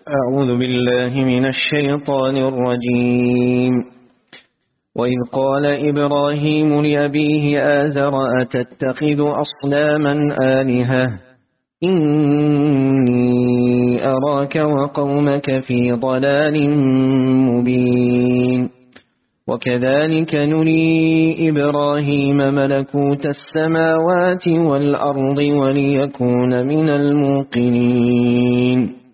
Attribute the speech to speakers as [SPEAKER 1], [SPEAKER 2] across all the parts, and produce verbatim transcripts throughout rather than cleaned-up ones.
[SPEAKER 1] أعوذ بالله من الشيطان الرجيم. وإذ قال إبراهيم لأبيه آزر أتتخذ أصناما آلهة إني أراك وقومك في ضلال مبين. وكذلك نري إبراهيم ملكوت السماوات والأرض وليكون من الموقنين.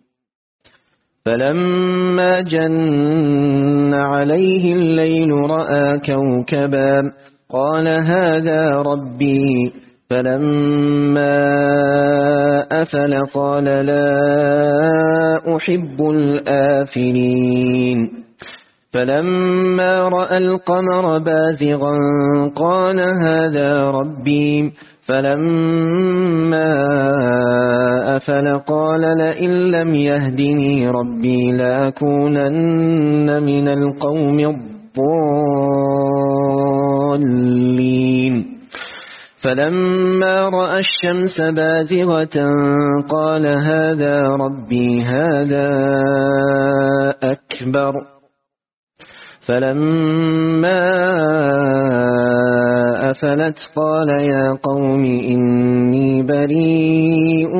[SPEAKER 1] فلما جن عليه الليل رأى كوكبا قال هذا ربي، فلما أفل قال لا أحب الآفلين. فلما رأى القمر بازغا قال هذا ربي، فلما أفل قال لئن لم يهدني ربي لأكونن من القوم الضالين. فلما رأى الشمس بازغة قال هذا ربي هذا أكبر. فلما أفلت قال يا قوم إني بريء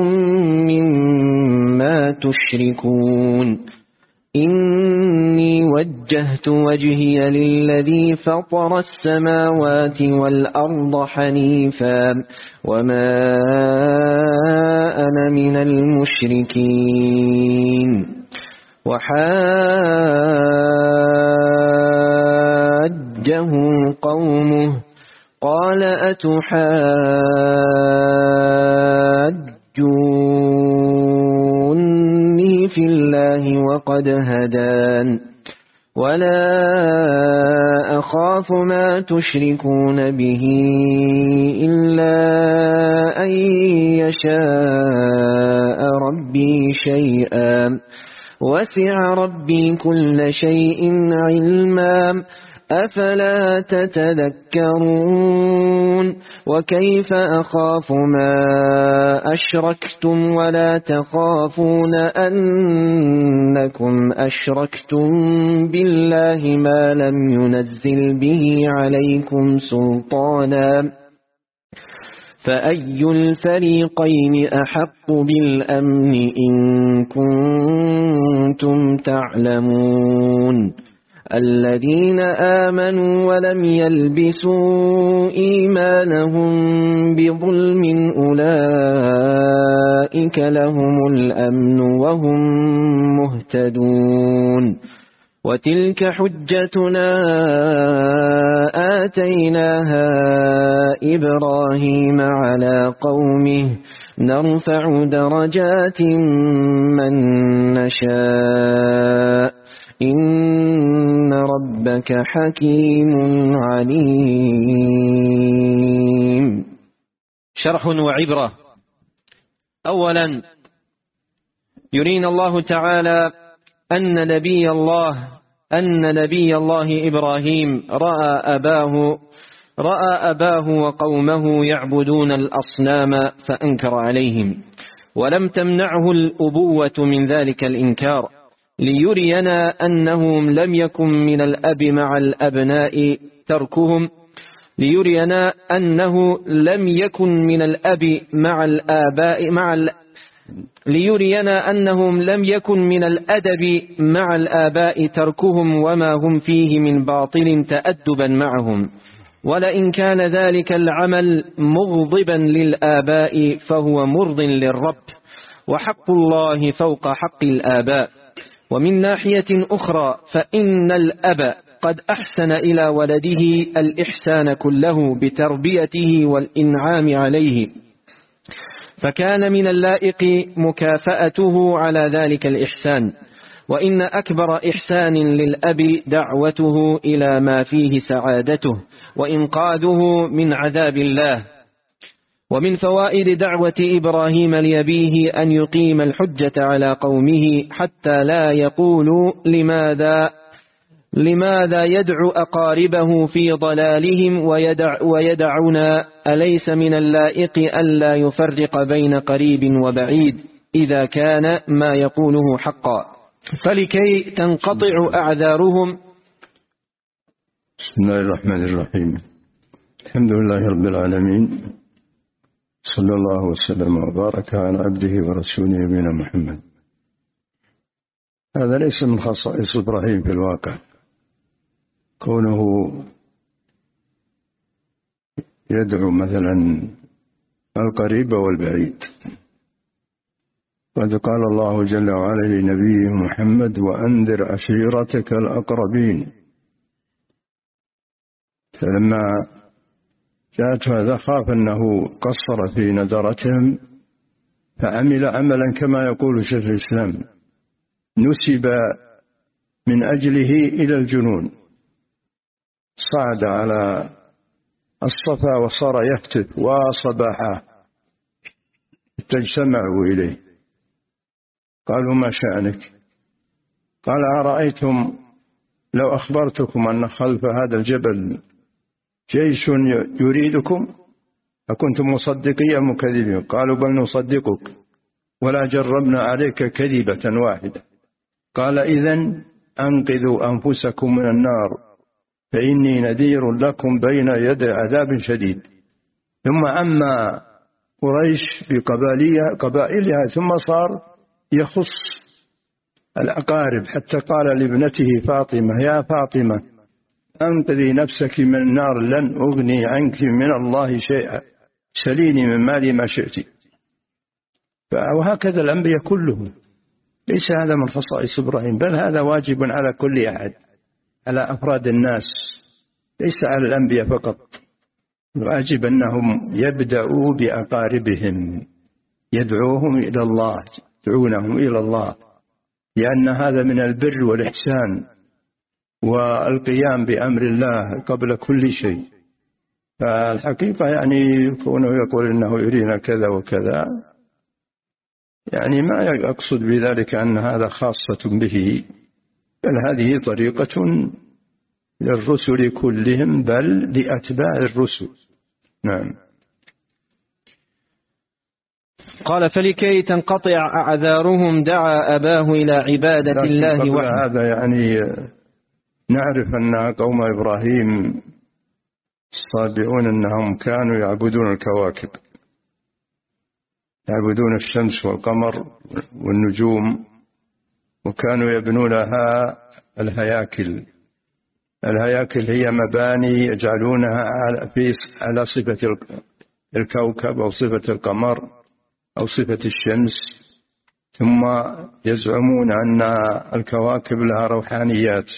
[SPEAKER 1] مما تشركون. إني وجهت وجهي للذي فطر السماوات والأرض حنيفا وما أنا من المشركين. وحاجه قومه قال أتحاجوني في الله وقد هدان ولا أخاف ما تشركون به إلا أن يشاء ربي شيئا وسع ربي كل شيء علما أفلا تتذكرون. وكيف أخاف ما أشركتم ولا تخافون أنكم أشركتم بالله ما لم ينزل به عليكم سلطانا فأي الفريقين أحق بالأمن إن كنتم تعلمون. الذين آمنوا ولم يلبسوا إيمانهم بظلم أولئك لهم الأمن وهم مهتدون. وتلك حجتنا آتيناها إبراهيم على قومه نرفع درجات من نشاء إن ربك حكيم عليم.
[SPEAKER 2] شرح وعبرة. أولا يرينا الله تعالى أن نبي الله أن نبي الله إبراهيم رأى أباه رأى أباه وقومه يعبدون الأصنام فأنكر عليهم، ولم تمنعه الأبوة من ذلك الإنكار، ليرينا أنه لم يكن من الأب مع الأبناء تركهم ليرينا أنه لم يكن من الأب مع الآباء مع ال... ليرينا أنهم لم يكن من الأدب مع الآباء تركهم وما هم فيه من باطل تأدبا معهم. ولئن كان ذلك العمل مغضبا للآباء فهو مرض للرب، وحق الله فوق حق الآباء. ومن ناحية أخرى فإن الأب قد أحسن إلى ولده الإحسان كله بتربيته والإنعام عليه، فكان من اللائق مكافأته على ذلك الإحسان. وإن أكبر إحسان للأب دعوته إلى ما فيه سعادته وإنقاذه من عذاب الله. ومن فوائد دعوة إبراهيم لأبيه أن يقيم الحجة على قومه حتى لا يقولوا لماذا لماذا يدعو أقاربه في ضلالهم ويدع ويدعنا أليس من اللائق ألا يفرق بين قريب وبعيد إذا كان ما يقوله حقا. فلكي تنقطع أعذارهم.
[SPEAKER 3] بسم الله الرحمن الرحيم. الحمد لله رب العالمين، صلى الله وسلم وبارك على عبده ورسوله نبينا محمد. هذا ليس من خصائص إبراهيم في الواقع، كونه يدعو مثلا القريب والبعيد. قد قال الله جل وعلا لنبيه محمد: وأنذر عشيرتك الأقربين. فلما جاءت هذا خاف أنه قصر في نذرتهم فعمل عملا كما يقول شيخ الإسلام نسب من أجله إلى الجنون، صعد على الصفا وصار يهتف وصباحا تجتمعوا إليه. قالوا: ما شأنك؟ قال: أرأيتم لو أخبرتكم أن خلف هذا الجبل جيش يريدكم أكنتم مصدقين أم مكذبين؟ قالوا: بل نصدقك ولا جربنا عليك كذبة واحدة. قال: إذن أنقذوا أنفسكم من النار فإني نذير لكم بين يدي عذاب شديد. ثم أما قريش بقبائلها ثم صار يخص الأقارب، حتى قال لابنته فاطمة: يا فاطمة أنقذي نفسك من النار لن أغني عنك من الله شيئا، سليني من مالي ما شئت. وهكذا الأنبياء كلهم، ليس هذا من خصائص إبراهيم، بل هذا واجب على كل أحد، على أفراد الناس، ليس على الأنبياء فقط. واجب أنهم يبدأوا بأقاربهم، يدعوهم إلى الله، يدعونهم إلى الله، لأن هذا من البر والإحسان والقيام بأمر الله قبل كل شيء. فالحقيقة يعني كونه يقول إنه يرينا كذا وكذا، يعني ما يقصد بذلك أن هذا خاصة به، بل هذه طريقة للرسل كلهم، بل لأتباع الرسل. نعم.
[SPEAKER 2] قال: فلكي تنقطع أعذارهم دعا أباه إلى عبادة الله وحده.
[SPEAKER 3] هذا يعني نعرف أن قوم إبراهيم الصابئون أنهم كانوا يعبدون الكواكب، يعبدون الشمس والقمر والنجوم، وكانوا يبنون لها الهياكل. الهياكل هي مباني يجعلونها على صفة الكوكب أو صفة القمر أو صفة الشمس، ثم يزعمون أن الكواكب لها روحانيات،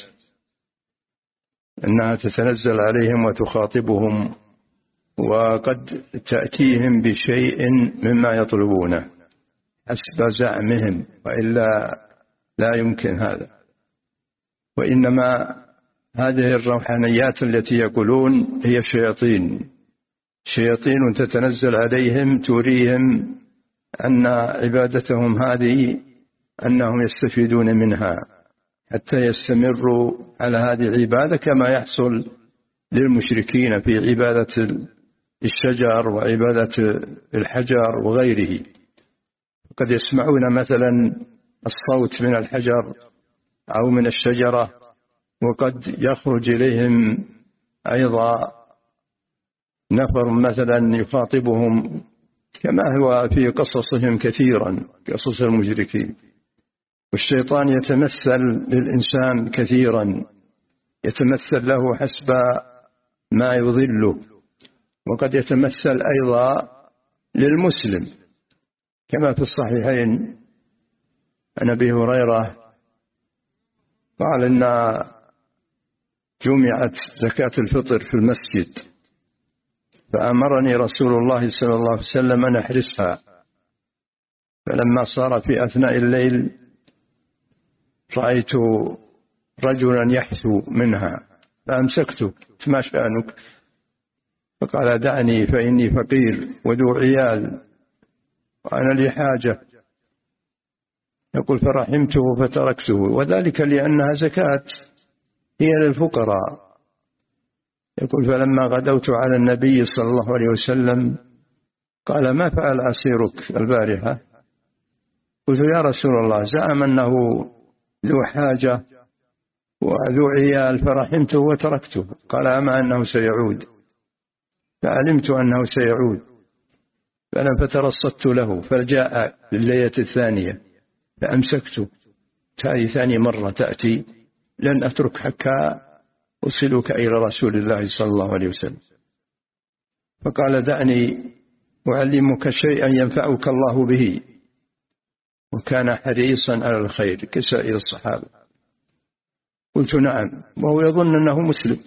[SPEAKER 3] أنها تتنزل عليهم وتخاطبهم، وقد تأتيهم بشيء مما يطلبونه حسب زعمهم، وإلا لا يمكن هذا. وإنما هذه الروحانيات التي يقولون هي شياطين، شياطين تتنزل عليهم تريهم أن عبادتهم هذه أنهم يستفيدون منها حتى يستمروا على هذه العبادة، كما يحصل للمشركين في عبادة الشجر وعبادة الحجر وغيره. قد يسمعون مثلا الصوت من الحجر أو من الشجرة، وقد يخرج إليهم أيضا نفر مثلا يخاطبهم، كما هو في قصصهم كثيرا، قصص المشركين. والشيطان يتمثل للإنسان كثيرا، يتمثل له حسب ما يضله، وقد يتمثل أيضا للمسلم، كما في الصحيحين عن أبي هريرة قال إن جمعت زكاة الفطر في المسجد، فأمرني رسول الله صلى الله عليه وسلم أن أحرسها، فلما صار في أثناء الليل رأيت رجلا يحثو منها فأمسكته: ما شأنك؟ فقال: دعني فإني فقير وذو عيال وأنا لي حاجة. يقول: فرحمته فتركته، وذلك لأنها زكاة هي للفقراء. يقول: فلما غدوت على النبي صلى الله عليه وسلم قال: ما فعل أسيرك البارحة؟ قلت: يا رسول الله، زعم أنه ذو حاجة وذو عيال فرحمته وتركته. قال أما أنه سيعود، فعلمت أنه سيعود فأنا فترصدت له، فجاء الليلة الثانية فأمسكته. هذه ثاني مرة تأتي، لن أترك حتى أوصلك إلى رسول الله صلى الله عليه وسلم. فقال دعني أعلمك شيئا ينفعك الله به، وكان حريصا على الخير كسائر الصحابة. قلت نعم، وهو يظن أنه مسلم.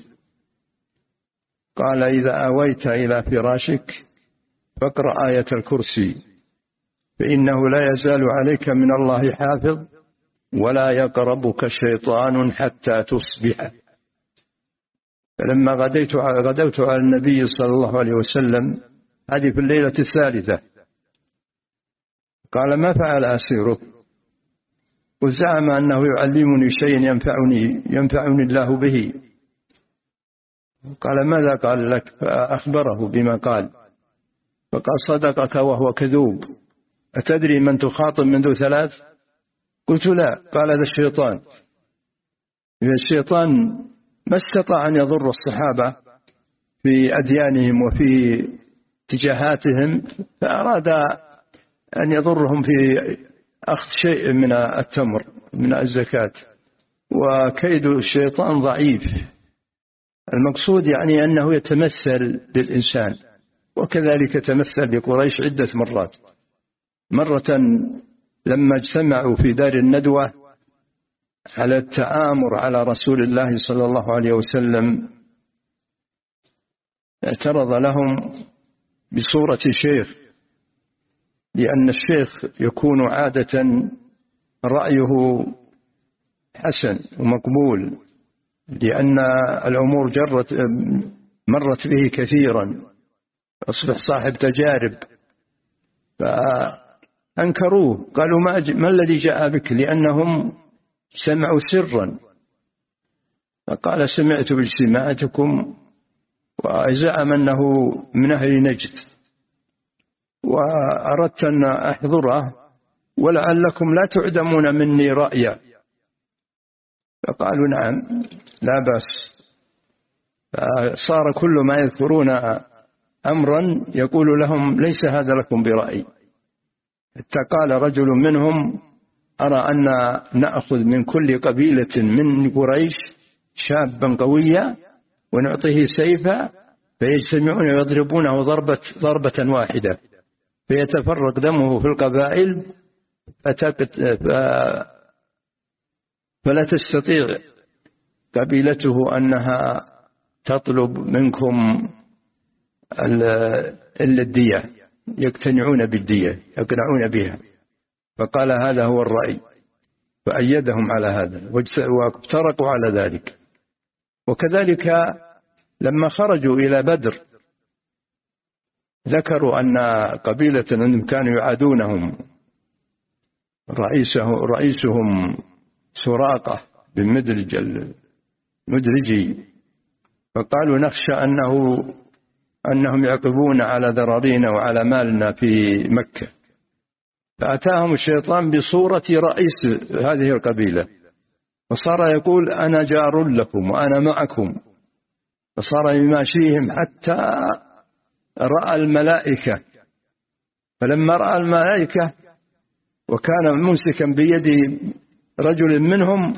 [SPEAKER 3] قال إذا آويت إلى فراشك فاقرأ آية الكرسي، فإنه لا يزال عليك من الله حافظ ولا يقربك شيطان حتى تصبح. فلما غديت غدوت على النبي صلى الله عليه وسلم، هذه في الليلة الثالثة، قال ما فعل أسيرك؟ وزعم أنه يعلمني شيء ينفعني ينفعني الله به. قال ماذا قال لك؟ فأخبره بما قال، فقال صدقك وهو كذوب. أتدري من تخاطب منذ ثلاث؟ قلت لا. قال هذا الشيطان. الشيطان ما استطاع أن يضر الصحابة في أديانهم وفي اتجاهاتهم، فأراد أن يضرهم في أخذ شيء من التمر من الزكاة. وكيد الشيطان ضعيف. المقصود يعني أنه يتمثل بالإنسان، وكذلك تمثل بقريش عدة مرات. مرة لما اجتمعوا في دار الندوة على التآمر على رسول الله صلى الله عليه وسلم، اعترض لهم بصورة شيخ، لأن الشيخ يكون عادة رأيه حسن ومقبول، لأن الأمور جرت مرت به كثيرا، أصبح صاحب تجارب. فأنكروه، قالوا ما, ما الذي جاء بك؟ لأنهم سمعوا سرا. فقال سمعت باجتماعاتكم، وزعم أنه من أهل نجد، وأردت أن أحضره ولعلكم لا تعدمون مني رأيا. فقالوا نعم لا بأس. فصار كل ما يذكرون أمرا يقول لهم ليس هذا لكم برأي. حتى قال رجل منهم أرى أن نأخذ من كل قبيلة من قريش شابا قويا ونعطيه سيفا فيجتمعون ويضربونه ضربة, ضربة واحدة فيتفرق دمه في القبائل فلا تستطيع قبيلته أنها تطلب منكم إلا الدية، يقتنعون بالدية، يقنعون بها. فقال هذا هو الرأي، فأيدهم على هذا وافترقوا على ذلك. وكذلك لما خرجوا إلى بدر ذكروا أن قبيلة أنهم كانوا يعادونهم، رئيسه رئيسهم سراقة بن مدرج المدرجي، فقالوا نخشى أنه أنهم يعقبون على ذرارينا وعلى مالنا في مكة. فأتاهم الشيطان بصورة رئيس هذه القبيلة، وصار يقول أنا جار لكم وأنا معكم، فصار يماشيهم حتى رأى الملائكة. فلما رأى الملائكة وكان ممسكا بيد رجل منهم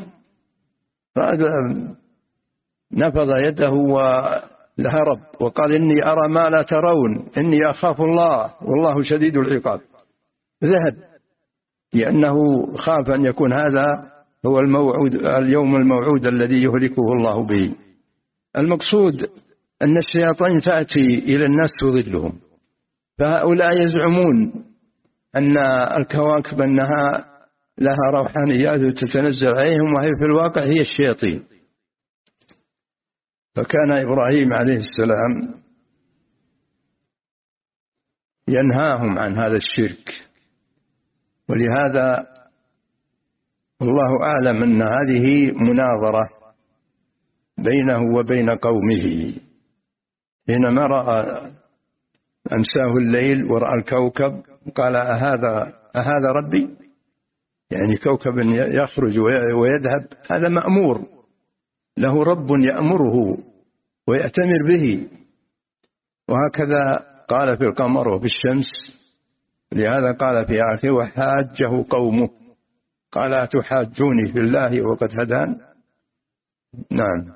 [SPEAKER 3] نفض يده والهرب وقال إني أرى ما لا ترون، إني أخاف الله والله شديد العقاب. ذهب لأنه خاف أن يكون هذا هو الموعود اليوم الموعود الذي يهلكه الله به. المقصود أن الشياطين تأتي إلى الناس تضلهم، فهؤلاء يزعمون أن الكواكب أنها لها روحانيات تتنزل عليهم، وهي في الواقع هي الشياطين. فكان إبراهيم عليه السلام ينهاهم عن هذا الشرك، ولهذا الله أعلم أن هذه مناظرة بينه وبين قومه. حينما رأى أمساه الليل ورأى الكوكب قال أهذا, أهذا ربي؟ يعني كوكب يخرج ويذهب هذا مأمور، له رب يأمره ويأتمر به. وهكذا قال في القمر وفي الشمس، لهذا قال في آخر وحاجه قومه، قال أتحاجوني في الله وقد هدان. نعم.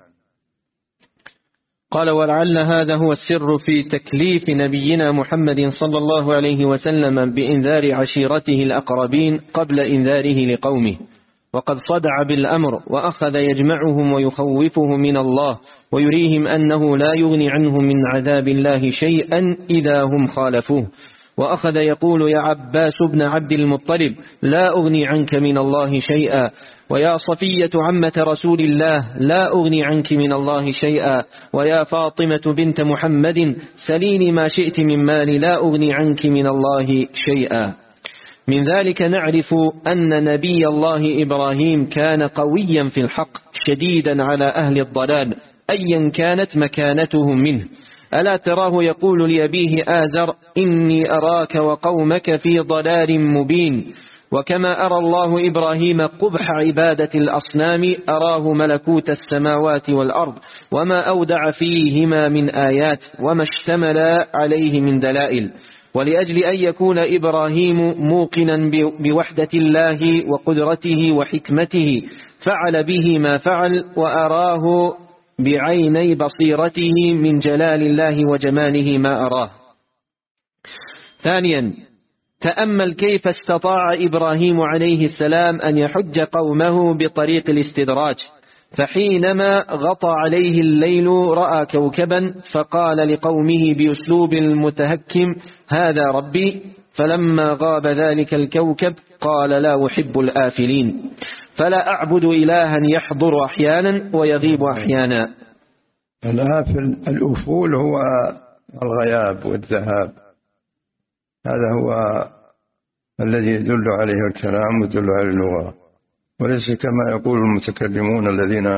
[SPEAKER 2] قال ولعل هذا هو السر في تكليف نبينا محمد صلى الله عليه وسلم بإنذار عشيرته الأقربين قبل إنذاره لقومه، وقد صدع بالأمر وأخذ يجمعهم ويخوفه من الله ويريهم أنه لا يغني عنهم من عذاب الله شيئا إذا هم خالفوه، وأخذ يقول يا عباس بن عبد المطلب لا أغني عنك من الله شيئا، ويا صفية عمة رسول الله لا أغني عنك من الله شيئا، ويا فاطمة بنت محمد سليني ما شئت من مالي لا أغني عنك من الله شيئا. من ذلك نعرف أن نبي الله إبراهيم كان قويا في الحق شديدا على أهل الضلال أيا كانت مكانتهم منه. ألا تراه يقول لأبيه آزر إني أراك وقومك في ضلال مبين. وكما أرى الله إبراهيم قبح عبادة الأصنام أراه ملكوت السماوات والأرض وما أودع فيهما من آيات وما اشتمل عليه من دلائل. ولأجل أن يكون إبراهيم موقنا بوحدة الله وقدرته وحكمته فعل به ما فعل، وأراه بعيني بصيرته من جلال الله وجماله ما أراه. ثانيا، تأمل كيف استطاع إبراهيم عليه السلام أن يحج قومه بطريق الاستدراج، فحينما غطى عليه الليل رأى كوكبا فقال لقومه بأسلوب المتهكم هذا ربي، فلما غاب ذلك الكوكب قال لا أحب الآفلين، فلا أعبد إلها يحضر أحيانا ويغيب أحيانا.
[SPEAKER 3] الآفل الأفول هو الغياب والذهاب، هذا هو الذي يدل عليه الكلام ويدل عليه اللغة، وليس كما يقول المتكلمون الذين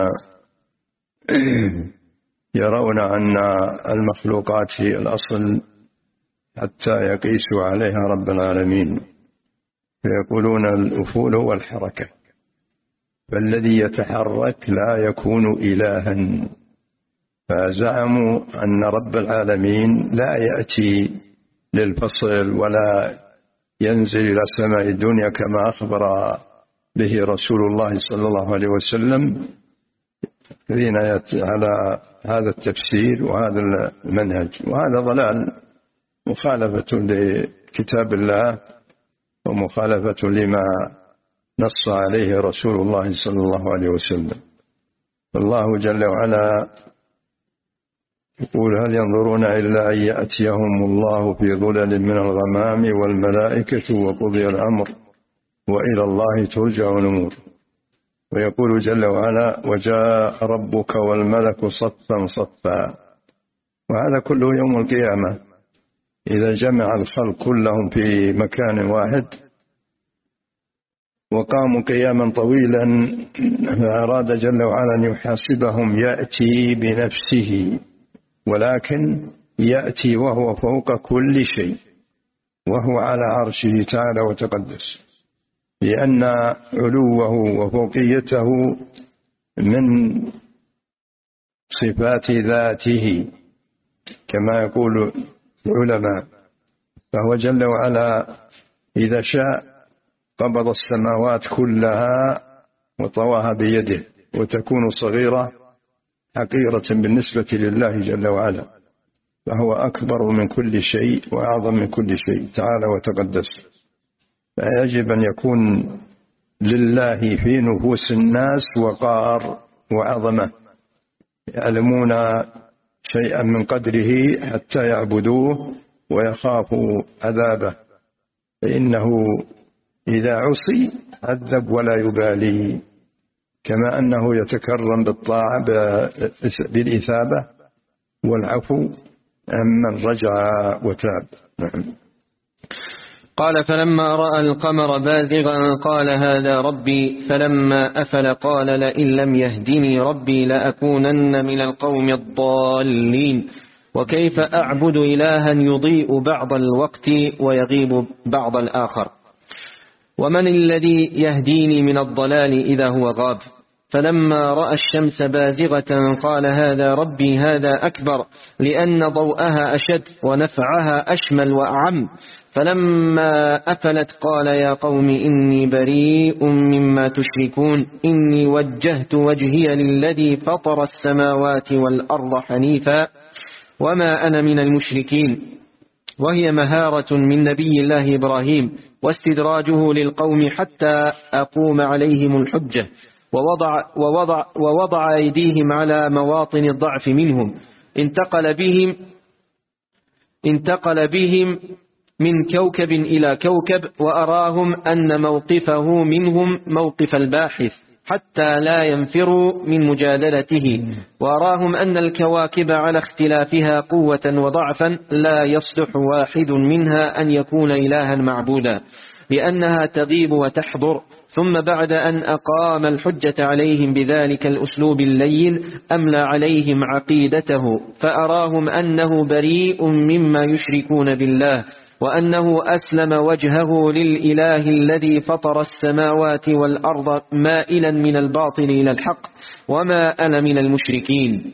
[SPEAKER 3] يرون أن المخلوقات هي الأصل حتى يقيسوا عليها رب العالمين، فيقولون الأفول هو الحركة، فالذي يتحرك لا يكون إلها. فزعموا أن رب العالمين لا يأتي للفصل ولا ينزل إلى سماء الدنيا كما أخبر به رسول الله صلى الله عليه وسلم، الذين على هذا التفسير وهذا المنهج، وهذا ضلال مخالفة لكتاب الله ومخالفة لما نص عليه رسول الله صلى الله عليه وسلم. الله جل وعلا يقول هل ينظرون إلا أن يأتيهم الله في ظلل من الغمام والملائكة وقضي الأمر وإلى الله ترجع الأمور. ويقول جل وعلا وجاء ربك والملك صفا صفا، وهذا كله يوم القيامة إذا جمع الخلق كلهم في مكان واحد وقاموا قياما طويلا، فأراد جل وعلا أن يحاسبهم يأتي بنفسه، ولكن يأتي وهو فوق كل شيء وهو على عرشه تعالى وتقدس، لأن علوه وفوقيته من صفات ذاته كما يقول العلماء. فهو جل وعلا إذا شاء قبض السماوات كلها وطواها بيده وتكون صغيرة حقيرة بالنسبة لله جل وعلا، فهو أكبر من كل شيء وأعظم من كل شيء تعالى وتقدس. فيجب أن يكون لله في نفوس الناس وقار وعظمة، يعلمون شيئا من قدره حتى يعبدوه ويخافوا عذابه، فإنه إذا عصي عذب ولا يبالي، كما أنه يتكرم بالطاعة بالإثابة والعفو عمن رجع وتاب. نعم.
[SPEAKER 2] قال فلما رأى القمر بازغا قال هذا ربي، فلما أفل قال لئن لم يهدني ربي لأكونن من القوم الضالين، وكيف أعبد إلها يضيء بعض الوقت ويغيب بعض الآخر. ومن الذي يهديني من الضلال إذا هو غاب؟ فلما رأى الشمس بازغة قال هذا ربي هذا أكبر، لأن ضوءها أشد ونفعها أشمل وأعم. فلما أفلت قال يا قوم إني بريء مما تشركون، إني وجهت وجهي للذي فطر السماوات والأرض حنيفا وما أنا من المشركين. وهي مهارة من نبي الله إبراهيم واستدراجه للقوم حتى أقوم عليهم الحجة، ووضع, ووضع, ووضع أيديهم على مواطن الضعف منهم. انتقل بهم, انتقل بهم من كوكب إلى كوكب، وأراهم أن موقفه منهم موقف الباحث حتى لا ينفروا من مجادلته، وأراهم أن الكواكب على اختلافها قوة وضعفا لا يصلح واحد منها أن يكون إلها معبودا، لأنها تغيب وتحضر. ثم بعد أن أقام الحجة عليهم بذلك الأسلوب اللين أملى عليهم عقيدته، فأراهم أنه بريء مما يشركون بالله، وأنه أسلم وجهه للإله الذي فطر السماوات والأرض مائلا من الباطل إلى الحق، وما أنا من المشركين.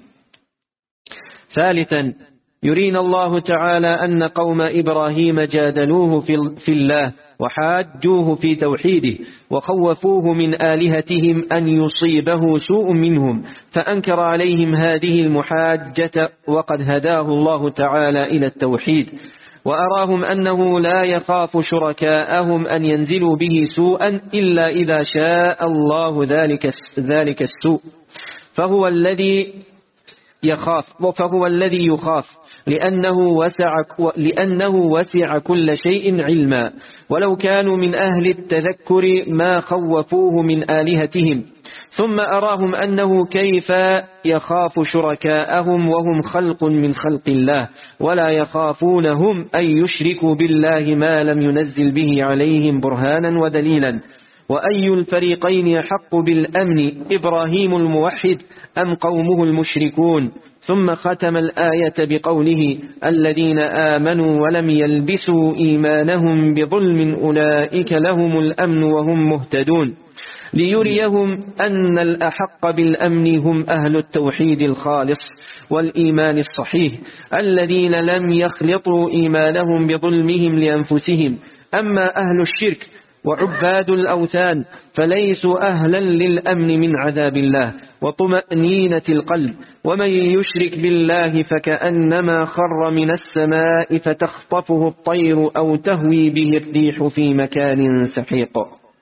[SPEAKER 2] ثالثا، يرينا الله تعالى أن قوم إبراهيم جادلوه في الله وحاجوه في توحيده، وخوفوه من آلهتهم أن يصيبه سوء منهم، فأنكر عليهم هذه المحاجة وقد هداه الله تعالى إلى التوحيد. وأراهم أنه لا يخاف شركاءهم أن ينزلوا به سوءا إلا إذا شاء الله ذلك ذلك السوء، فهو الذي يخاف فهو الذي يخاف لأنه وسع لأنه وسع كل شيء علما، ولو كانوا من أهل التذكر ما خوفوه من آلهتهم. ثم أراهم أنه كيف يخاف شركاءهم وهم خلق من خلق الله، ولا يخافونهم أن يشركوا بالله ما لم ينزل به عليهم برهانا ودليلا. وأي الفريقين يحق بالأمن، إبراهيم الموحد أم قومه المشركون؟ ثم ختم الآية بقوله الذين آمنوا ولم يلبسوا إيمانهم بظلم أولئك لهم الأمن وهم مهتدون، ليريهم أن الأحق بالأمن هم أهل التوحيد الخالص والإيمان الصحيح الذين لم يخلطوا إيمانهم بظلمهم لأنفسهم. أما أهل الشرك وعباد الأوثان فليسوا أهلا للأمن من عذاب الله وطمأنينة القلب، ومن يشرك بالله فكأنما خر من السماء فتخطفه الطير أو تهوي به الريح في مكان سحيق.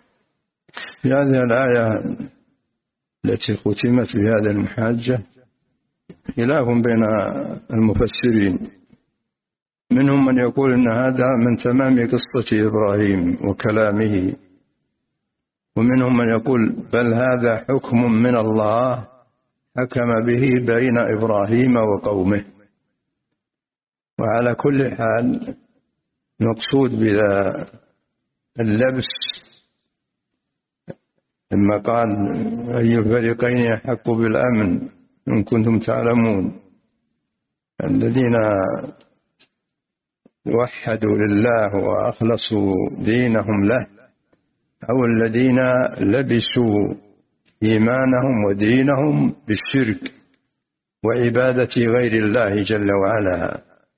[SPEAKER 3] في هذه الآية التي ختمت بهذه المحاجة خلاف بين المفسرين، منهم من يقول أن هذا من تمام قصة إبراهيم وكلامه، ومنهم من يقول بل هذا حكم من الله حكم به بين إبراهيم وقومه. وعلى كل حال المقصود بذا اللبس لما قال أي الفريقين يحق بالأمن إن كنتم تعلمون، الذين وحدوا لله وأخلصوا دينهم له، أو الذين لبسوا إيمانهم ودينهم بالشرك وعبادة غير الله جل وعلا.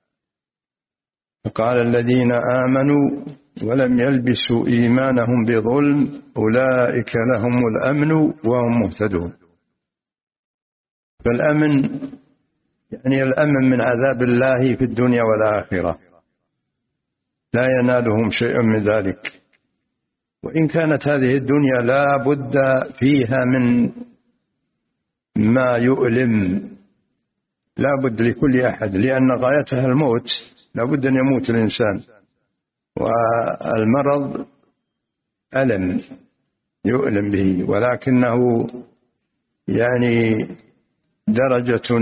[SPEAKER 3] فقال الذين آمنوا ولم يلبسوا إيمانهم بظلم أولئك لهم الأمن وهم مهتدون. فالأمن يعني الأمن من عذاب الله في الدنيا والآخرة، لا ينالهم شيء من ذلك، وإن كانت هذه الدنيا لا بد فيها من ما يؤلم، لا بد لكل أحد، لأن غايتها الموت، لا بد أن يموت الإنسان، والمرض ألم يؤلم به، ولكنه يعني درجة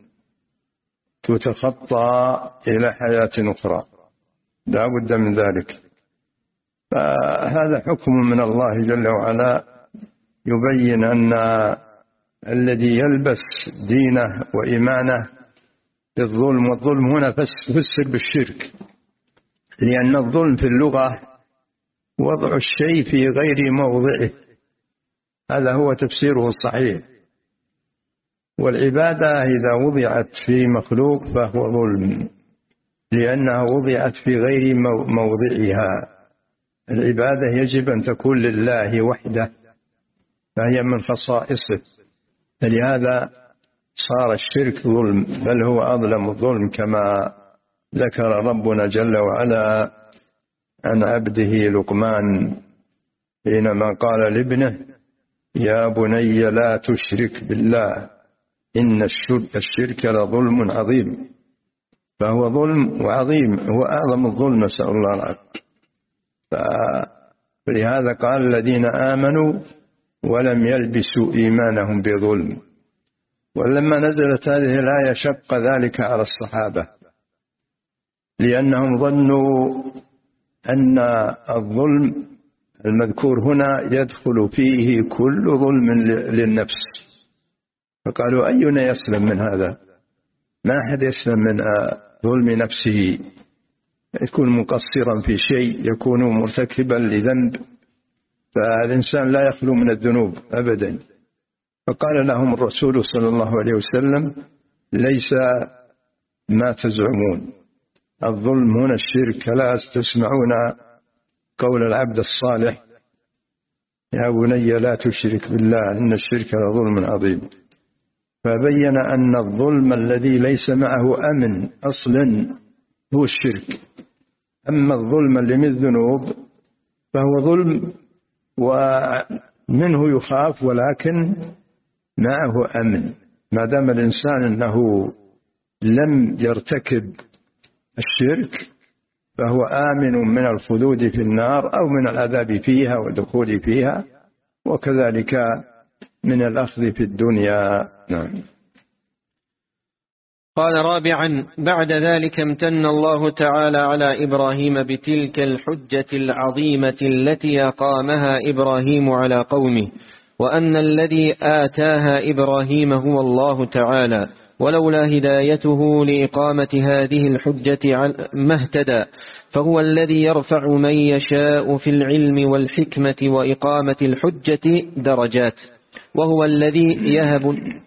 [SPEAKER 3] تتخطى إلى حياة أخرى، لا بد من ذلك. فهذا حكم من الله جل وعلا يبين أن الذي يلبس دينه وإيمانه بالظلم، والظلم هنا فسر بالشرك، لأن الظلم في اللغة وضع الشيء في غير موضعه، هذا هو تفسيره الصحيح. والعبادة إذا وضعت في مخلوق فهو ظلم، لأنها وضعت في غير موضعها. العبادة يجب أن تكون لله وحده، فهي من خصائصه، فلهذا صار الشرك ظلم، بل هو أظلم الظلم كما ذكر ربنا جل وعلا عن عبده لقمان حينما قال لابنه: يا بني لا تشرك بالله إن الشرك لظلم عظيم. فهو ظلم وعظيم، هو أعظم الظلم، نسأل الله العافية. فلهذا قال: الذين آمنوا ولم يلبسوا إيمانهم بظلم. ولما نزلت هذه الآية شق ذلك على الصحابة، لأنهم ظنوا أن الظلم المذكور هنا يدخل فيه كل ظلم للنفس، فقالوا: أينا يسلم من هذا؟ ما أحد يسلم من ظلم نفسه، يكون مقصرا في شيء، يكون مرتكبا لذنب، فالإنسان لا يخلو من الذنوب أبدا. فقال لهم الرسول صلى الله عليه وسلم: ليس ما تزعمون، الظلم هنا الشرك. لا تسمعون قول العبد الصالح: يا بني لا تشرك بالله إن الشرك لظلم عظيم. فبين أن الظلم الذي ليس معه أمن أصلا هو الشرك، أما الظلم اللي من الذنوب فهو ظلم ومنه يخاف ولكن معه أمن، ما دام الإنسان أنه لم يرتكب الشرك فهو آمن من الخلود في النار أو من العذاب فيها والدخول فيها، وكذلك من الأخذ في الدنيا. نعم.
[SPEAKER 2] قال رابعا: بعد ذلك امتن الله تعالى على إبراهيم بتلك الحجة العظيمة التي أقامها إبراهيم على قومه، وأن الذي آتاها إبراهيم هو الله تعالى، ولولا هدايته لإقامة هذه الحجة ما اهتدى، فهو الذي يرفع من يشاء في العلم والحكمة وإقامة الحجة درجات، وهو الذي يهب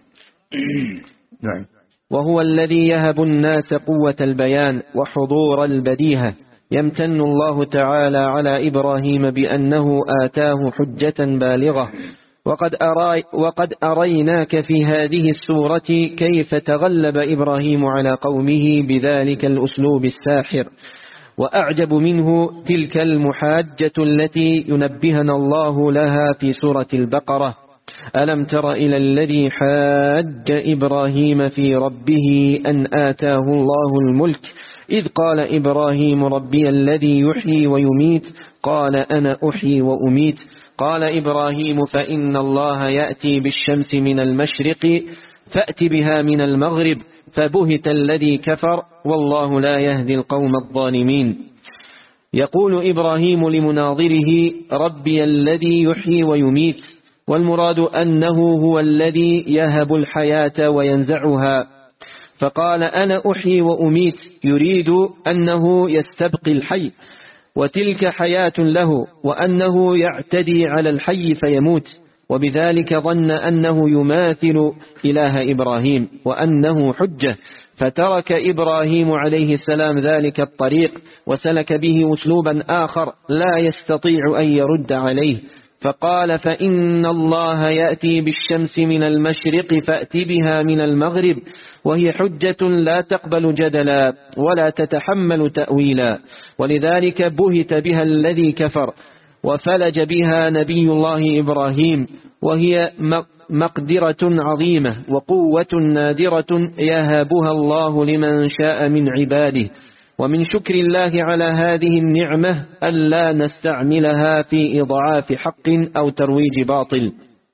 [SPEAKER 3] نعم
[SPEAKER 2] وهو الذي يهب الناس قوة البيان وحضور البديهة. يمتن الله تعالى على إبراهيم بأنه آتاه حجة بالغة، وقد, أري وقد أريناك في هذه السورة كيف تغلب إبراهيم على قومه بذلك الأسلوب الساحر. وأعجب منه تلك المحاجة التي ينبهنا الله لها في سورة البقرة: ألم تر إلى الذي حاج إبراهيم في ربه أن آتاه الله الملك إذ قال إبراهيم ربي الذي يحيي ويميت قال أنا أحيي وأميت قال إبراهيم فإن الله يأتي بالشمس من المشرق فأت بها من المغرب فبهت الذي كفر والله لا يهدي القوم الظالمين. يقول إبراهيم لمناظره: ربي الذي يحيي ويميت، والمراد أنه هو الذي يهب الحياة وينزعها، فقال أنا أحيي وأميت يريد أنه يستبقي الحي، وتلك حياة له، وأنه يعتدي على الحي فيموت، وبذلك ظن أنه يماثل إله إبراهيم وأنه حجة، فترك إبراهيم عليه السلام ذلك الطريق وسلك به أسلوبا آخر لا يستطيع أن يرد عليه، فقال فإن الله يأتي بالشمس من المشرق فأت بها من المغرب، وهي حجة لا تقبل جدلا ولا تتحمل تأويلا، ولذلك بهت بها الذي كفر وفلج بها نبي الله إبراهيم، وهي مقدرة عظيمة وقوة نادرة يهبها الله لمن شاء من عباده. ومن شكر الله على هذه النعمة ألا نستعملها في إضعاف حق أو ترويج باطل،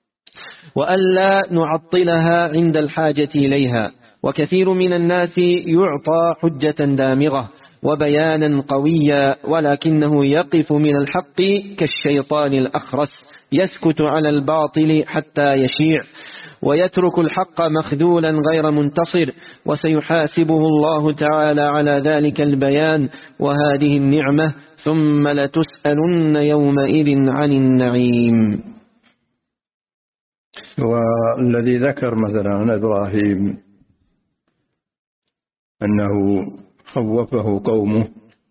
[SPEAKER 2] وألا نعطلها عند الحاجة إليها. وكثير من الناس يعطى حجة دامغة وبيانا قويا ولكنه يقف من الحق كالشيطان الأخرس يسكت على الباطل حتى يشيع ويترك الحق مخذولا غير منتصر، وسيحاسبه الله تعالى على ذلك البيان وهذه النعمة، ثم لتسألن يومئذ عن النعيم.
[SPEAKER 3] والذي ذكر مثلا عن إبراهيم أنه خوفه قومه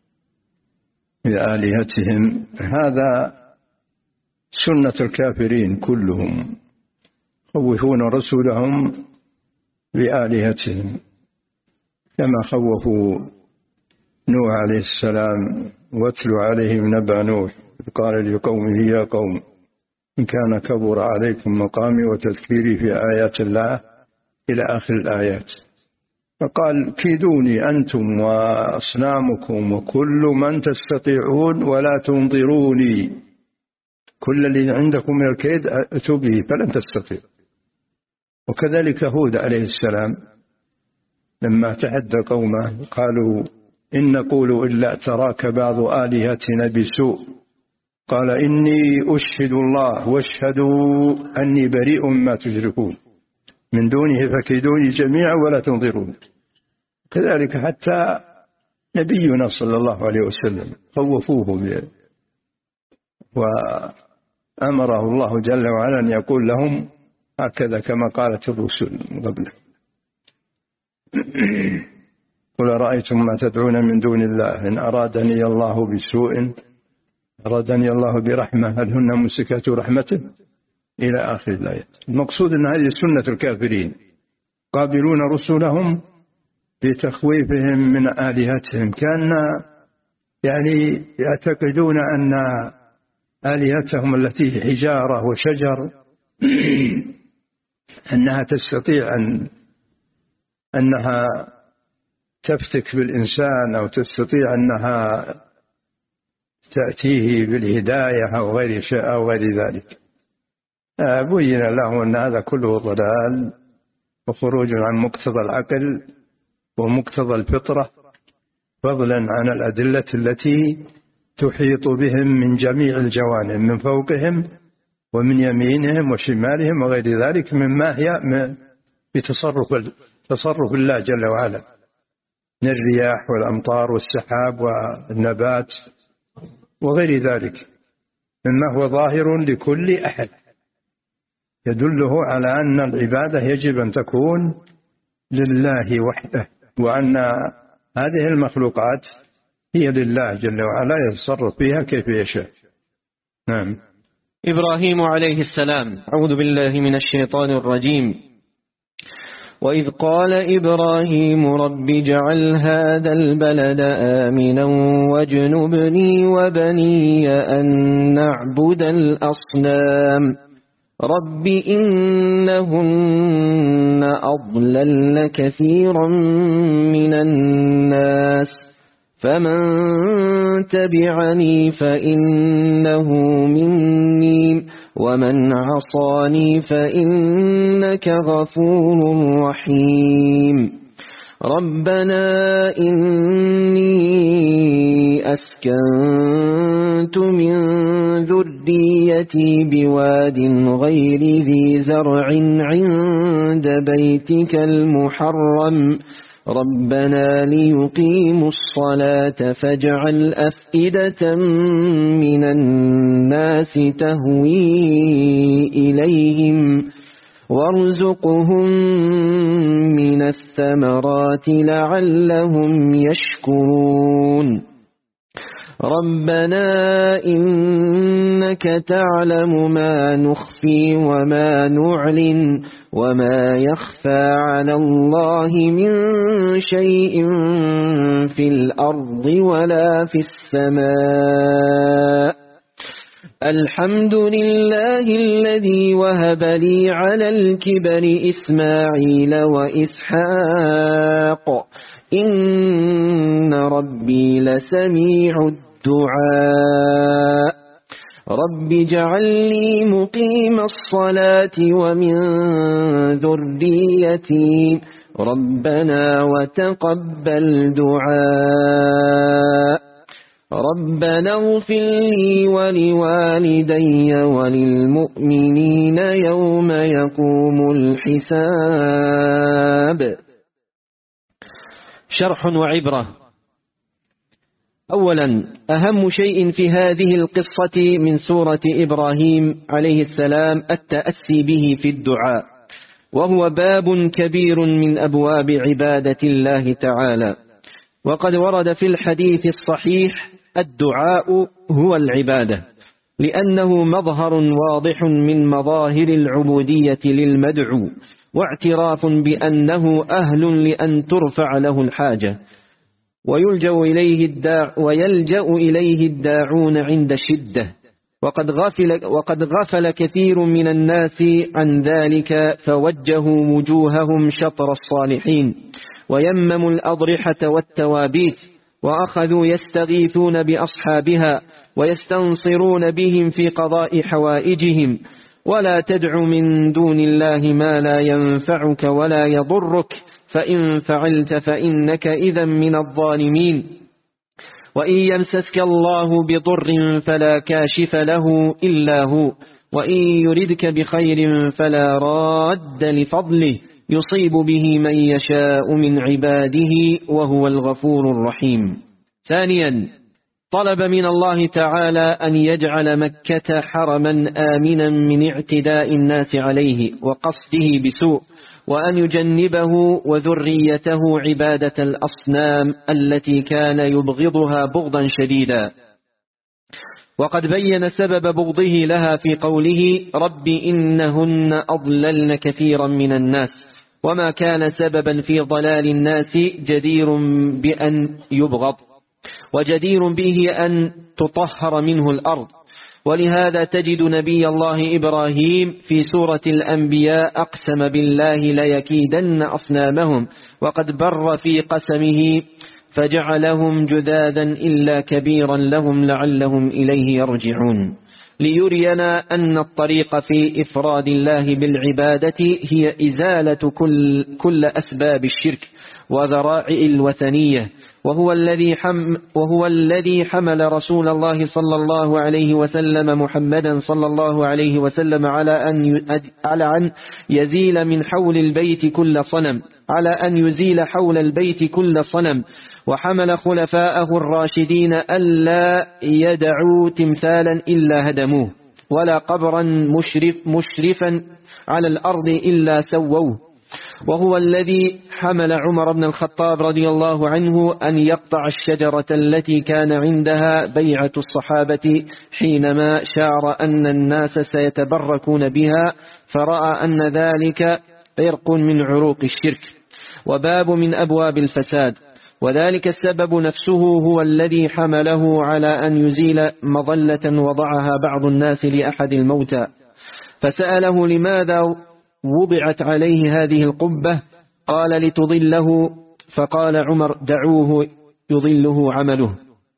[SPEAKER 3] بآلهتهم، هذا سنة الكافرين كلهم، خوفون رسولهم بآلهتهم، كما خوفوا نوح عليه السلام: واتلو عليهم نبأ نوح قال لقومه يا قوم إن كان كبر عليكم مقامي وتذكيري في آيات الله إلى آخر الآيات. فقال: كيدوني أنتم وأصنامكم وكل من تستطيعون ولا تنظروني، كل اللي عندكم من الكيد أتوا به فلن تستطيع. وكذلك هود عليه السلام لما تحدى قومه قالوا: إن نقول إلا اعتراك بعض آلهتنا بسوء قال إني أشهد الله واشهدوا أني بريء مما تشركون من دونه فكيدوني جميعا ولا تنظرون. كذلك حتى نبينا صلى الله عليه وسلم خوفوه به، وأمره الله جل وعلا أن يقول لهم هكذا كما قالت الرسل قبله: قل رأيتم ما تدعون من دون الله إن أرادني الله بسوء أرادني الله برحمة هل هن ممسكات رحمته إلى آخر الآية. المقصود أن هذه سنة الكافرين، قابلون رسلهم بتخويفهم من آلهتهم، كان يعني يعتقدون أن آلهتهم التي حجارة وشجر أنها تستطيع أن أنها تفتك بالإنسان أو تستطيع أنها تأتيه بالهداية أو غير شيء أو غير ذلك. بين له أن هذا كله ضلال وخروج عن مقتضى العقل ومقتضى الفطرة، فضلا عن الأدلة التي تحيط بهم من جميع الجوانب، من فوقهم ومن يمينهم وشمالهم وغير ذلك، مما هي بتصرف تصرف الله جل وعلا من الرياح والأمطار والسحاب والنبات وغير ذلك، مما هو ظاهر لكل أحد يدله على أن العبادة يجب أن تكون لله وحده، وأن هذه المخلوقات هي لله جل وعلا يتصرف فيها كيف يشاء. نعم.
[SPEAKER 2] إبراهيم عليه السلام. أعوذ بالله من الشيطان الرجيم. وإذ قال إبراهيم رب اجعل هذا البلد آمنا واجنبني وبني أن نعبد الأصنام رب إنهن أضللن كثيرا من الناس فمن تبعني فإنه مني ومن عصاني فإنك غفور رحيم. ربنا إني أسكنت من ذريتي بواد غير ذي زرع عند بيتك المحرم ربنا ليقيموا الصلاة فاجعل أفئدة من الناس تهوي إليهم وارزقهم من الثمرات لعلهم يشكرون. ربنا إنك تعلم ما نخفي وما نعلن وما يخفى على الله من شيء في الأرض ولا في السماء. الحمد لله الذي وهب لي على الكبر إسماعيل وإسحاق إن ربي لسميع الدعاء. رب اجعل لي مقيم الصلاة ومن ذريتي ربنا وتقبل دعاء. ربنا اغفر لي ولوالدي وللمؤمنين يوم يقوم الحساب. شرح وعبرة. أولا، أهم شيء في هذه القصة من سورة إبراهيم عليه السلام التأسي به في الدعاء، وهو باب كبير من أبواب عبادة الله تعالى. وقد ورد في الحديث الصحيح الدعاء هو العبادة، لأنه مظهر واضح من مظاهر العبودية للمدعو، واعتراف بأنه أهل لأن ترفع له الحاجة، ويلجأ إليه الداع ويلجأ إليه الداعون عند الشدة. وقد غفل, وقد غفل كثير من الناس عن ذلك، فوجهوا وجوههم شطر الصالحين، ويمموا الأضرحة والتوابيت، وأخذوا يستغيثون بأصحابها ويستنصرون بهم في قضاء حوائجهم. ولا تدع من دون الله ما لا ينفعك ولا يضرك، فإن فعلت فإنك إذا من الظالمين. وإن يمسسك الله بضر فلا كاشف له إلا هو، وإن يردك بخير فلا راد لفضله، يصيب به من يشاء من عباده وهو الغفور الرحيم. ثانيا، طلب من الله تعالى أن يجعل مكة حرما آمنا من اعتداء الناس عليه وقصده بسوء، وأن يجنبه وذريته عبادة الأصنام التي كان يبغضها بغضا شديدا. وقد بين سبب بغضه لها في قوله: رب إنهن أضللن كثيرا من الناس. وما كان سببا في ضلال الناس جدير بأن يبغض، وجدير به أن تطهر منه الأرض. ولهذا تجد نبي الله إبراهيم في سورة الأنبياء أقسم بالله ليكيدن أصنامهم، وقد بر في قسمه فجعلهم جذاذا إلا كبيرا لهم لعلهم إليه يرجعون، ليرينا أن الطريق في إفراد الله بالعبادة هي إزالة كل, كل أسباب الشرك وذرائع الوثنية. وهو الذي حم وهو الذي حمل رسول الله صلى الله عليه وسلم محمدا صلى الله عليه وسلم على أن على أن يزيل من حول البيت كل صنم على أن يزيل حول البيت كل صنم وحمل خلفاءه الراشدين ألا يدعوا تمثالا إلا هدموه، ولا قبرا مشرف مشرفا على الأرض إلا سووه. وهو الذي حمل عمر بن الخطاب رضي الله عنه أن يقطع الشجرة التي كان عندها بيعة الصحابة حينما شعر أن الناس سيتبركون بها، فرأى أن ذلك عرق من عروق الشرك وباب من أبواب الفساد، وذلك السبب نفسه هو الذي حمله على أن يزيل مظلة وضعها بعض الناس لأحد الموتى، فسأله لماذا وضعت عليه هذه القبة؟ قال لتضله، فقال عمر دعوه يضله عمله.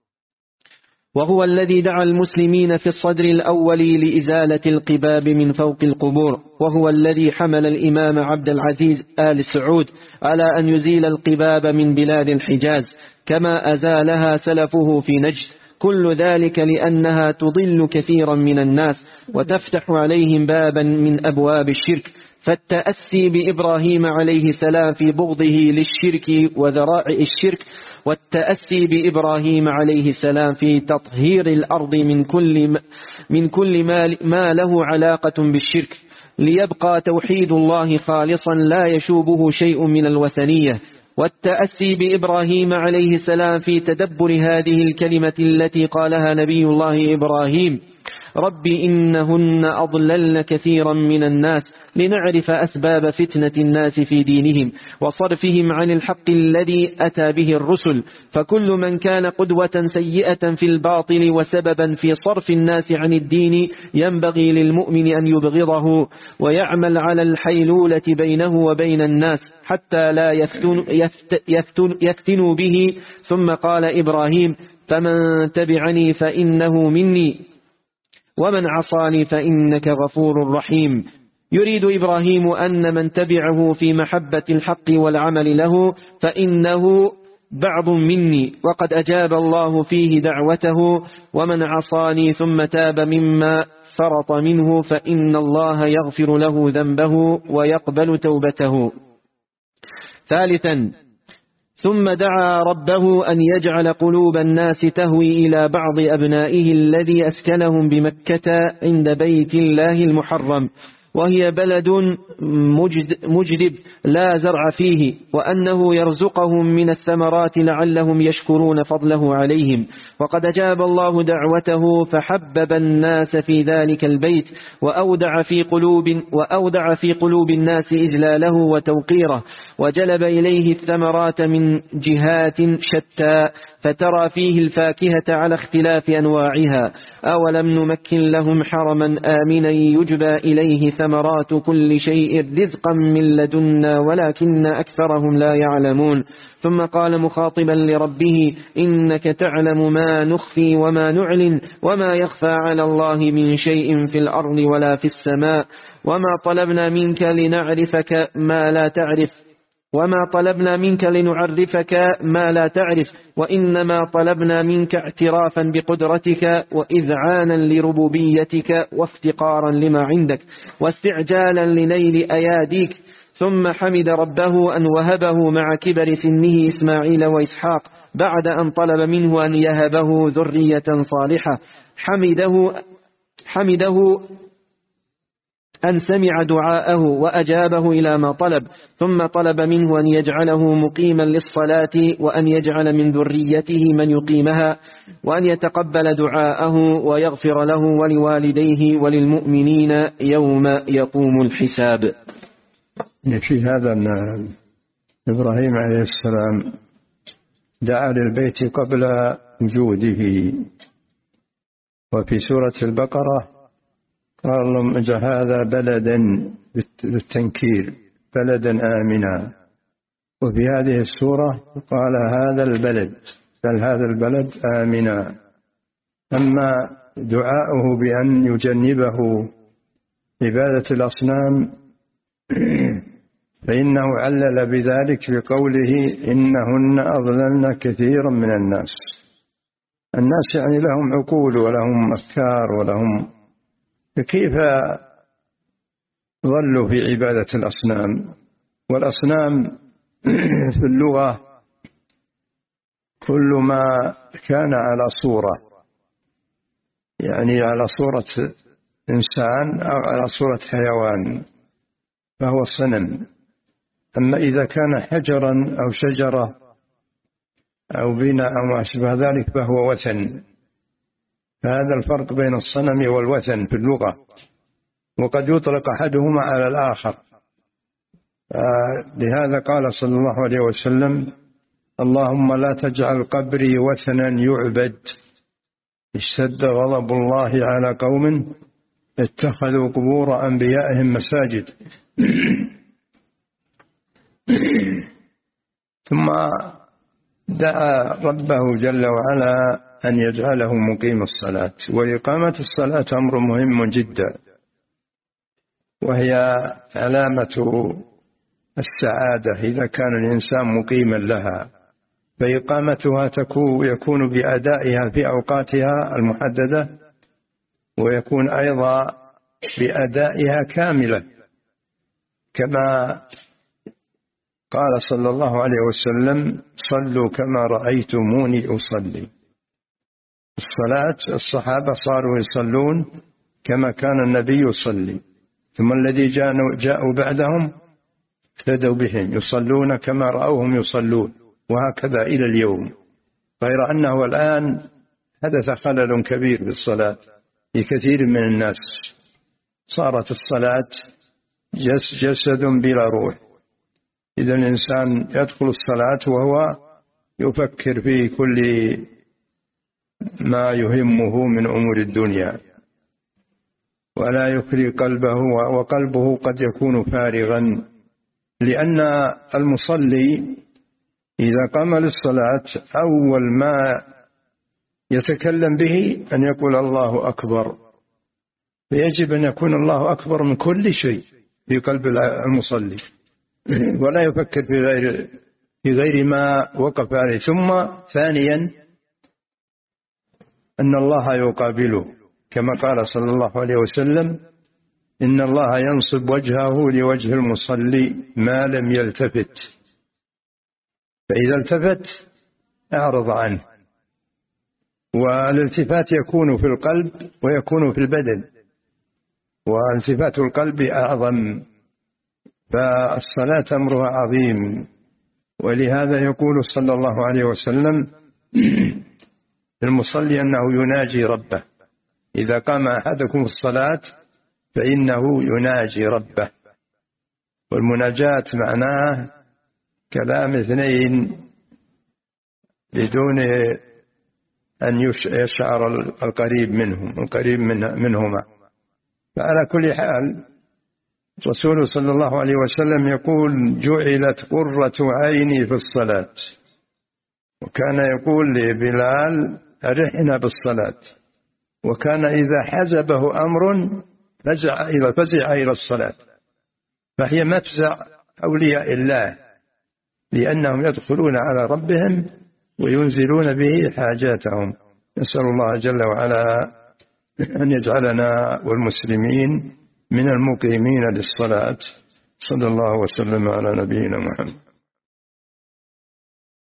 [SPEAKER 2] وهو الذي دعا المسلمين في الصدر الأول لإزالة القباب من فوق القبور، وهو الذي حمل الإمام عبد العزيز آل سعود على أن يزيل القباب من بلاد الحجاز كما أزالها سلفه في نجد. كل ذلك لأنها تضل كثيرا من الناس وتفتح عليهم بابا من أبواب الشرك. فالتأسي بإبراهيم عليه السلام في بغضه للشرك وذرائع الشرك، والتأسي بإبراهيم عليه السلام في تطهير الأرض من كل من كل ما, ما له علاقة بالشرك، ليبقى توحيد الله خالصا لا يشوبه شيء من الوثنية. والتأسي بإبراهيم عليه السلام في تدبر هذه الكلمة التي قالها نبي الله إبراهيم: رب إنهن أضللن كثيرا من الناس، لنعرف أسباب فتنة الناس في دينهم وصرفهم عن الحق الذي أتى به الرسل. فكل من كان قدوة سيئة في الباطل وسببا في صرف الناس عن الدين ينبغي للمؤمن أن يبغضه ويعمل على الحيلولة بينه وبين الناس حتى لا يفتن يفت يفتن يفتنوا به. ثم قال إبراهيم: فمن تبعني فإنه مني ومن عصاني فإنك غفور رحيم. يريد إبراهيم أن من تبعه في محبة الحق والعمل له فإنه بعض مني، وقد أجاب الله فيه دعوته: ومن عصاني ثم تاب مما فرط منه فإن الله يغفر له ذنبه ويقبل توبته. ثالثا، ثم دعا ربه أن يجعل قلوب الناس تهوي إلى بعض أبنائه الذي أسكنهم بمكة عند بيت الله المحرم، وهي بلد مجد مجدب لا زرع فيه، وأنه يرزقهم من الثمرات لعلهم يشكرون فضله عليهم. وقد أجاب الله دعوته فحبب الناس في ذلك البيت، وأودع في قلوب وأودع في قلوب الناس إجلاله وتوقيره، وجلب إليه الثمرات من جهات شتى، فترى فيه الفاكهة على اختلاف أنواعها. أولم نمكن لهم حرما آمنا يجبى إليه ثمرات كل شيء رزقا من لدنا ولكن أكثرهم لا يعلمون. ثم قال مخاطبا لربه: إنك تعلم ما نخفي وما نعلن وما يخفى على الله من شيء في الأرض ولا في السماء، وما طلبنا منك لنعرفك ما لا تعرف وما طلبنا منك لنعرفك ما لا تعرف وإنما طلبنا منك اعترافا بقدرتك وإذعانا لربوبيتك وافتقارا لما عندك واستعجالا لنيل أياديك. ثم حمد ربه أن وهبه مع كبر سنه إسماعيل وإسحاق بعد أن طلب منه أن يهبه ذرية صالحة. حمده, حمده أن سمع دعاءه وأجابه إلى ما طلب، ثم طلب منه أن يجعله مقيما للصلاة وأن يجعل من ذريته من يقيمها، وأن يتقبل دعاءه ويغفر له ولوالديه وللمؤمنين يوم يقوم الحساب.
[SPEAKER 3] في هذا أن إبراهيم عليه السلام دعا للبيت قبل وجوده، وفي سورة البقرة قال اللهم اجعل هذا بلدا بالتنكير بلدا آمنا، وفي هذه السورة قال هذا البلد بل هذا البلد آمنا. أما دعاؤه بأن يجنبه عبادة الأصنام فإنه علل بذلك بقوله إنهن أضللن كثيرا من الناس. الناس يعني لهم عقول ولهم أفكار ولهم، فكيف ظلوا في عبادة الأصنام؟ والأصنام في اللغة كل ما كان على صورة، يعني على صورة إنسان أو على صورة حيوان فهو صنم. أما إذا كان حجرا أو شجرة أو بناء أو ما أشبه ذلك فهو وثن. فهذا الفرق بين الصنم والوثن في اللغة، وقد يطلق أحدهما على الآخر. لهذا قال صلى الله عليه وسلم اللهم لا تجعل قبري وثنا يعبد، اشتد غضب الله على قوم اتخذوا قبور أنبيائهم مساجد. ثم دعا ربه جل وعلا أن يجعله مقيم الصلاة، وإقامة الصلاة أمر مهم جدا، وهي علامة السعادة إذا كان الإنسان مقيما لها، فإقامتها يكون بأدائها في أوقاتها المحددة، ويكون أيضا بأدائها كاملة، كما قال صلى الله عليه وسلم صلوا كما رأيتموني أصلي. الصلاة الصحابة صاروا يصلون كما كان النبي يصلي، ثم الذي جاءوا بعدهم اقتدوا بهم يصلون كما رأوهم يصلون، وهكذا إلى اليوم. غير أنه الآن حدث خلل كبير بالصلاة في كثير من الناس، صارت الصلاة جسد بلا روح. إذا الإنسان يدخل الصلاة وهو يفكر في كل ما يهمه من أمور الدنيا، ولا يكري قلبه، وقلبه قد يكون فارغا، لأن المصلي إذا قام للصلاة أول ما يتكلم به أن يقول الله أكبر، فيجب أن يكون الله أكبر من كل شيء في قلب المصلي، ولا يفكر في غير في غير ما وقف عليه. ثم ثانيا أن الله يقابله، كما قال صلى الله عليه وسلم إن الله ينصب وجهه لوجه المصلي ما لم يلتفت. فإذا التفت أعرض عنه. والالتفات يكون في القلب ويكون في البدن، والتفات القلب أعظم، فالصلاة أمرها عظيم. ولهذا يقول صلى الله عليه وسلم المصلي أنه يناجي ربه، إذا قام أحدكم الصلاة فإنه يناجي ربه. والمناجاة معناه كلام اثنين بدون أن يشعر القريب منهم القريب منهما. فعلى كل حال الرسول صلى الله عليه وسلم يقول جعلت قرة عيني في الصلاة، وكان يقول لبلال أرحنا بالصلاة، وكان إذا حزبه أمر فزع إلى فزع إلى الصلاة، فهي مفزع أولياء الله لأنهم يدخلون على ربهم وينزلون به حاجاتهم. نسأل الله جل وعلا أن يجعلنا والمسلمين من المقيمين للصلاة. صلى الله وسلم على نبينا محمد.